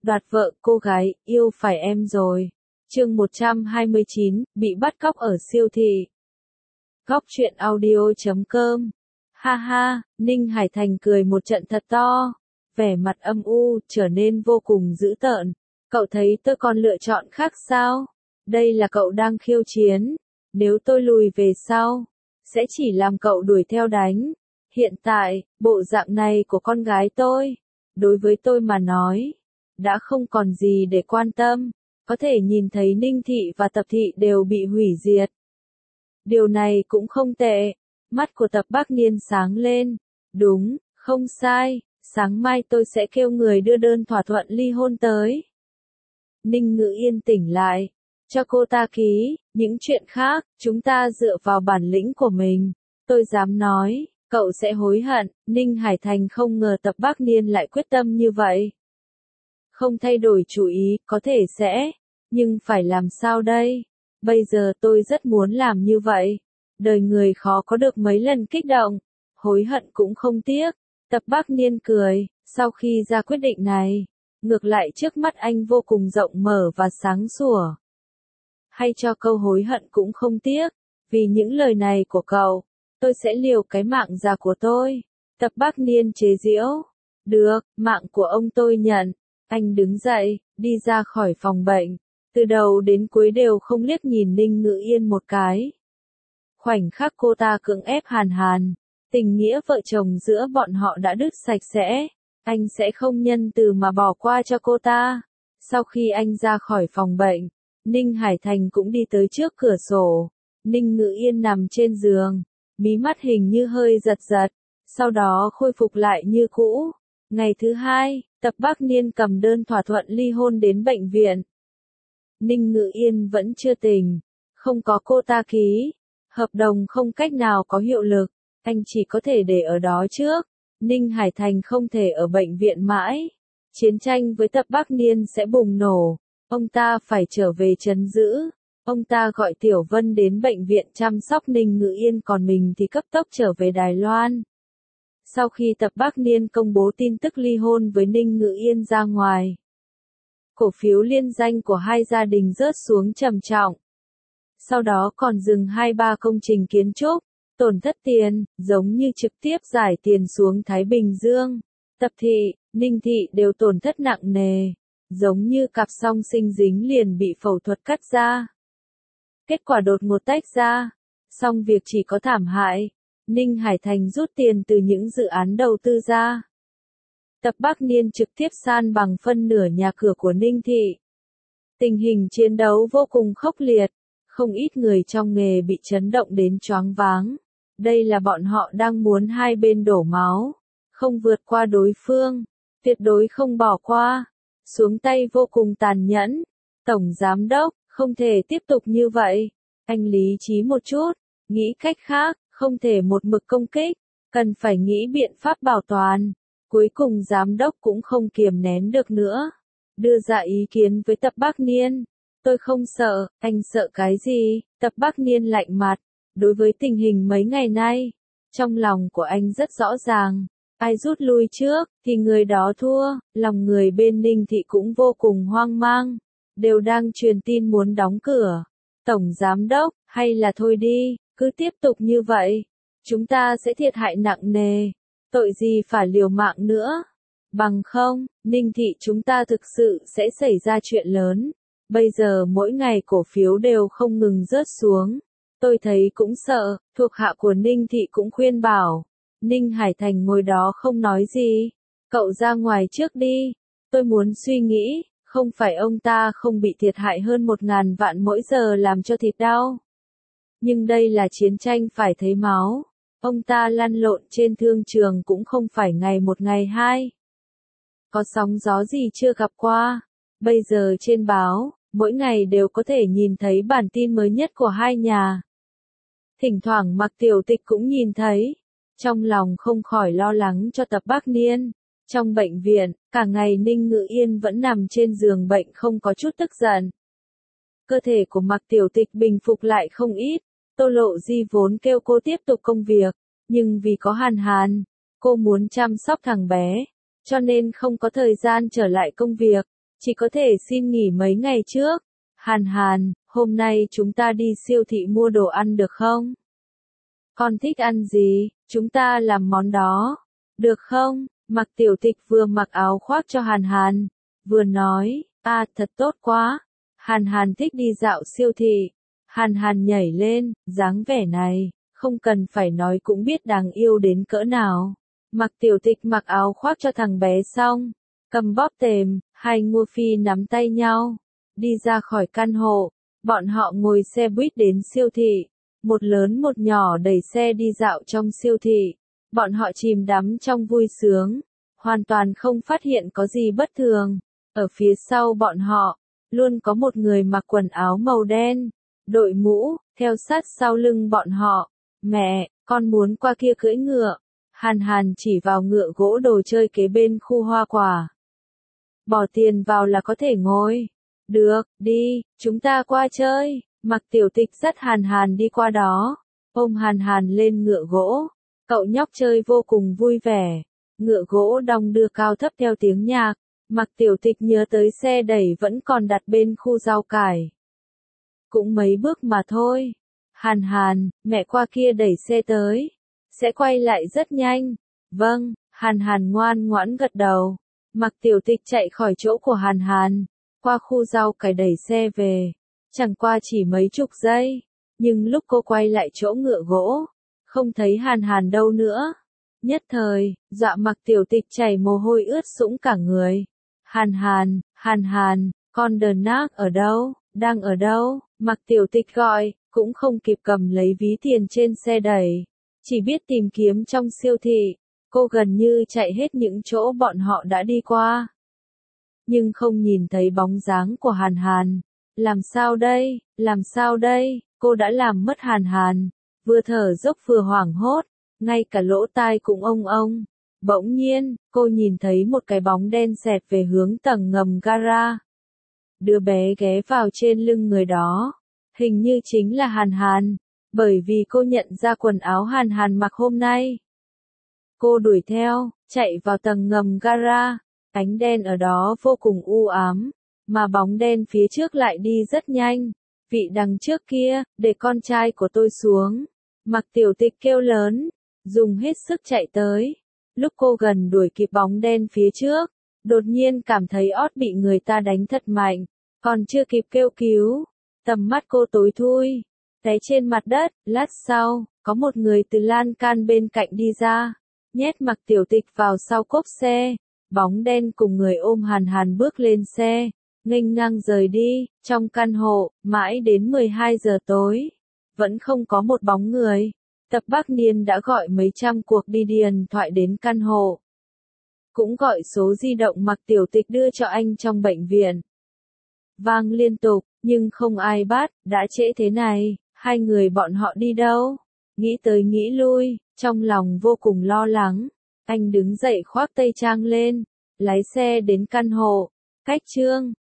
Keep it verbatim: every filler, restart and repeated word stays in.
Đoạt vợ cô gái, yêu phải em rồi. Chương một trăm hai mươi chín, bị bắt cóc ở siêu thị. Góc truyện audio chấm com. Ha ha, Ninh Hải Thành cười một trận thật to. Vẻ mặt âm u, trở nên vô cùng dữ tợn. Cậu thấy tôi còn lựa chọn khác sao? Đây là cậu đang khiêu chiến. Nếu tôi lùi về sau, sẽ chỉ làm cậu đuổi theo đánh. Hiện tại, bộ dạng này của con gái tôi, đối với tôi mà nói, đã không còn gì để quan tâm. Có thể nhìn thấy Ninh Thị và Tập Thị đều bị hủy diệt. Điều này cũng không tệ. Mắt của Tập Bác Niên sáng lên. Đúng, không sai, sáng mai tôi sẽ kêu người đưa đơn thỏa thuận ly hôn tới. Ninh Ngữ Yên tỉnh lại. Cho cô ta ký, những chuyện khác, chúng ta dựa vào bản lĩnh của mình. Tôi dám nói, cậu sẽ hối hận. Ninh Hải Thành không ngờ Tập Bác Niên lại quyết tâm như vậy. Không thay đổi chủ ý, có thể sẽ, nhưng phải làm sao đây? Bây giờ tôi rất muốn làm như vậy. Đời người khó có được mấy lần kích động, hối hận cũng không tiếc. Tập Bác Niên cười, sau khi ra quyết định này, ngược lại trước mắt anh vô cùng rộng mở và sáng sủa. Hay cho câu hối hận cũng không tiếc, vì những lời này của cậu, tôi sẽ liều cái mạng già của tôi. Tập Bác Niên chế giễu, được, mạng của ông tôi nhận. Anh đứng dậy, đi ra khỏi phòng bệnh, từ đầu đến cuối đều không liếc nhìn Ninh Ngữ Yên một cái. Khoảnh khắc cô ta cưỡng ép Hàn Hàn, tình nghĩa vợ chồng giữa bọn họ đã đứt sạch sẽ, anh sẽ không nhân từ mà bỏ qua cho cô ta. Sau khi anh ra khỏi phòng bệnh, Ninh Hải Thành cũng đi tới trước cửa sổ. Ninh Ngữ Yên nằm trên giường, mí mắt hình như hơi giật giật, sau đó khôi phục lại như cũ. Ngày thứ hai, Tập Bác Niên cầm đơn thỏa thuận ly hôn đến bệnh viện. Ninh Ngữ Yên vẫn chưa tỉnh, không có cô ta ký, hợp đồng không cách nào có hiệu lực, anh chỉ có thể để ở đó trước. Ninh Hải Thành không thể ở bệnh viện mãi, chiến tranh với Tập Bác Niên sẽ bùng nổ, ông ta phải trở về trấn giữ. Ông ta gọi Tiểu Vân đến bệnh viện chăm sóc Ninh Ngữ Yên, còn mình thì cấp tốc trở về Đài Loan. Sau khi Tập Bác Niên công bố tin tức ly hôn với Ninh Ngữ Yên ra ngoài, cổ phiếu liên danh của hai gia đình rớt xuống trầm trọng. Sau đó còn dừng hai ba công trình kiến trúc, tổn thất tiền, giống như trực tiếp giải tiền xuống Thái Bình Dương. Tập Thị, Ninh Thị đều tổn thất nặng nề, giống như cặp song sinh dính liền bị phẫu thuật cắt ra. Kết quả đột ngột tách ra, song việc chỉ có thảm hại. Ninh Hải Thành rút tiền từ những dự án đầu tư ra. Tập Bác Niên trực tiếp san bằng phân nửa nhà cửa của Ninh Thị. Tình hình chiến đấu vô cùng khốc liệt, không ít người trong nghề bị chấn động đến choáng váng. Đây là bọn họ đang muốn hai bên đổ máu, không vượt qua đối phương, tuyệt đối không bỏ qua, xuống tay vô cùng tàn nhẫn. Tổng Giám Đốc, không thể tiếp tục như vậy. Anh lý trí một chút, nghĩ cách khác. Không thể một mực công kích, cần phải nghĩ biện pháp bảo toàn. Cuối cùng giám đốc cũng không kiềm nén được nữa, đưa ra ý kiến với Tập Bác Niên. Tôi không sợ, anh sợ cái gì? Tập Bác Niên lạnh mặt, đối với tình hình mấy ngày nay, trong lòng của anh rất rõ ràng, ai rút lui trước, thì người đó thua. Lòng người bên Ninh Thị cũng vô cùng hoang mang, đều đang truyền tin muốn đóng cửa. Tổng Giám Đốc, hay là thôi đi. Cứ tiếp tục như vậy, chúng ta sẽ thiệt hại nặng nề, tội gì phải liều mạng nữa. Bằng không, Ninh Thị chúng ta thực sự sẽ xảy ra chuyện lớn. Bây giờ mỗi ngày cổ phiếu đều không ngừng rớt xuống. Tôi thấy cũng sợ, thuộc hạ của Ninh Thị cũng khuyên bảo. Ninh Hải Thành ngồi đó không nói gì. Cậu ra ngoài trước đi, tôi muốn suy nghĩ, không phải ông ta không bị thiệt hại hơn một ngàn vạn mỗi giờ làm cho thịt đau. Nhưng đây là chiến tranh phải thấy máu. Ông ta lăn lộn trên thương trường cũng không phải ngày một ngày hai. Có sóng gió gì chưa gặp qua. Bây giờ trên báo, mỗi ngày đều có thể nhìn thấy bản tin mới nhất của hai nhà. Thỉnh thoảng Mạc Tiểu Tịch cũng nhìn thấy. Trong lòng không khỏi lo lắng cho Tập Bác Niên. Trong bệnh viện, cả ngày Ninh Ngữ Yên vẫn nằm trên giường bệnh không có chút tức giận. Cơ thể của Mạc Tiểu Tịch bình phục lại không ít. Tô Lộ Di vốn kêu cô tiếp tục công việc, nhưng vì có Hàn Hàn, cô muốn chăm sóc thằng bé, cho nên không có thời gian trở lại công việc. chỉ có thể xin nghỉ mấy ngày trước. Hàn Hàn, hôm nay chúng ta đi siêu thị mua đồ ăn được không? Con thích ăn gì, chúng ta làm món đó, được không? Mặc Tiểu Tịch vừa mặc áo khoác cho Hàn Hàn, vừa nói, à thật tốt quá. Hàn Hàn thích đi dạo siêu thị. Hàn Hàn nhảy lên, dáng vẻ này, không cần phải nói cũng biết đáng yêu đến cỡ nào. Mặc Tiểu Tịch mặc áo khoác cho thằng bé xong, cầm bóp tềm, hai Ngô Phi nắm tay nhau, đi ra khỏi căn hộ. Bọn họ ngồi xe buýt đến siêu thị, một lớn một nhỏ đẩy xe đi dạo trong siêu thị. Bọn họ chìm đắm trong vui sướng, hoàn toàn không phát hiện có gì bất thường. Ở phía sau bọn họ, luôn có một người mặc quần áo màu đen, đội mũ, theo sát sau lưng bọn họ. Mẹ, con muốn qua kia cưỡi ngựa. Hàn Hàn chỉ vào ngựa gỗ đồ chơi kế bên khu hoa quả. Bỏ tiền vào là có thể ngồi. Được, đi, chúng ta qua chơi. Mặc Tiểu Tịch dắt Hàn Hàn đi qua đó, ôm Hàn Hàn lên ngựa gỗ. Cậu nhóc chơi vô cùng vui vẻ. Ngựa gỗ đong đưa cao thấp theo tiếng nhạc. Mặc Tiểu Tịch nhớ tới xe đẩy vẫn còn đặt bên khu rau cải. Cũng mấy bước mà thôi. Hàn Hàn, mẹ qua kia đẩy xe tới. Sẽ quay lại rất nhanh. Vâng, Hàn Hàn ngoan ngoãn gật đầu. Mặc Tiểu Tịch chạy khỏi chỗ của Hàn Hàn, qua khu rau cải đẩy xe về. Chẳng qua chỉ mấy chục giây. Nhưng lúc cô quay lại chỗ ngựa gỗ, không thấy Hàn Hàn đâu nữa. Nhất thời, dọa Mặc Tiểu Tịch chảy mồ hôi ướt sũng cả người. Hàn Hàn, Hàn Hàn, con đờn nác ở đâu, đang ở đâu? Mặc Tiểu Tịch gọi, cũng không kịp cầm lấy ví tiền trên xe đẩy. Chỉ biết tìm kiếm trong siêu thị. Cô gần như chạy hết những chỗ bọn họ đã đi qua. Nhưng không nhìn thấy bóng dáng của Hàn Hàn. Làm sao đây, làm sao đây, cô đã làm mất Hàn Hàn. Vừa thở dốc vừa hoảng hốt, ngay cả lỗ tai cũng ông ông. Bỗng nhiên, cô nhìn thấy một cái bóng đen xẹt về hướng tầng ngầm gara. Đứa bé ghé vào trên lưng người đó. Hình như chính là Hàn Hàn, bởi vì cô nhận ra quần áo Hàn Hàn mặc hôm nay. Cô đuổi theo, chạy vào tầng ngầm gara. Ánh đen ở đó vô cùng u ám, mà bóng đen phía trước lại đi rất nhanh. Vị đằng trước kia, để con trai của tôi xuống. Mặc Tiểu Tịch kêu lớn, dùng hết sức chạy tới. Lúc cô gần đuổi kịp bóng đen phía trước, đột nhiên cảm thấy ót bị người ta đánh thật mạnh. Còn chưa kịp kêu cứu, tầm mắt cô tối thui, té trên mặt đất. Lát sau, có một người từ lan can bên cạnh đi ra, nhét Mặc Tiểu Tịch vào sau cốp xe. Bóng đen cùng người ôm Hàn Hàn bước lên xe, nghênh ngang rời đi. Trong căn hộ, mãi đến mười hai giờ tối, vẫn không có một bóng người. Tập Bắc Niên đã gọi mấy trăm cuộc đi điện thoại đến căn hộ, cũng gọi số di động Mặc Tiểu Tịch đưa cho anh trong bệnh viện. Vang liên tục, nhưng không ai bắt. Đã trễ thế này, hai người bọn họ đi đâu? Nghĩ tới nghĩ lui, trong lòng vô cùng lo lắng. Anh đứng dậy khoác tây trang lên, lái xe đến căn hộ. Cách chương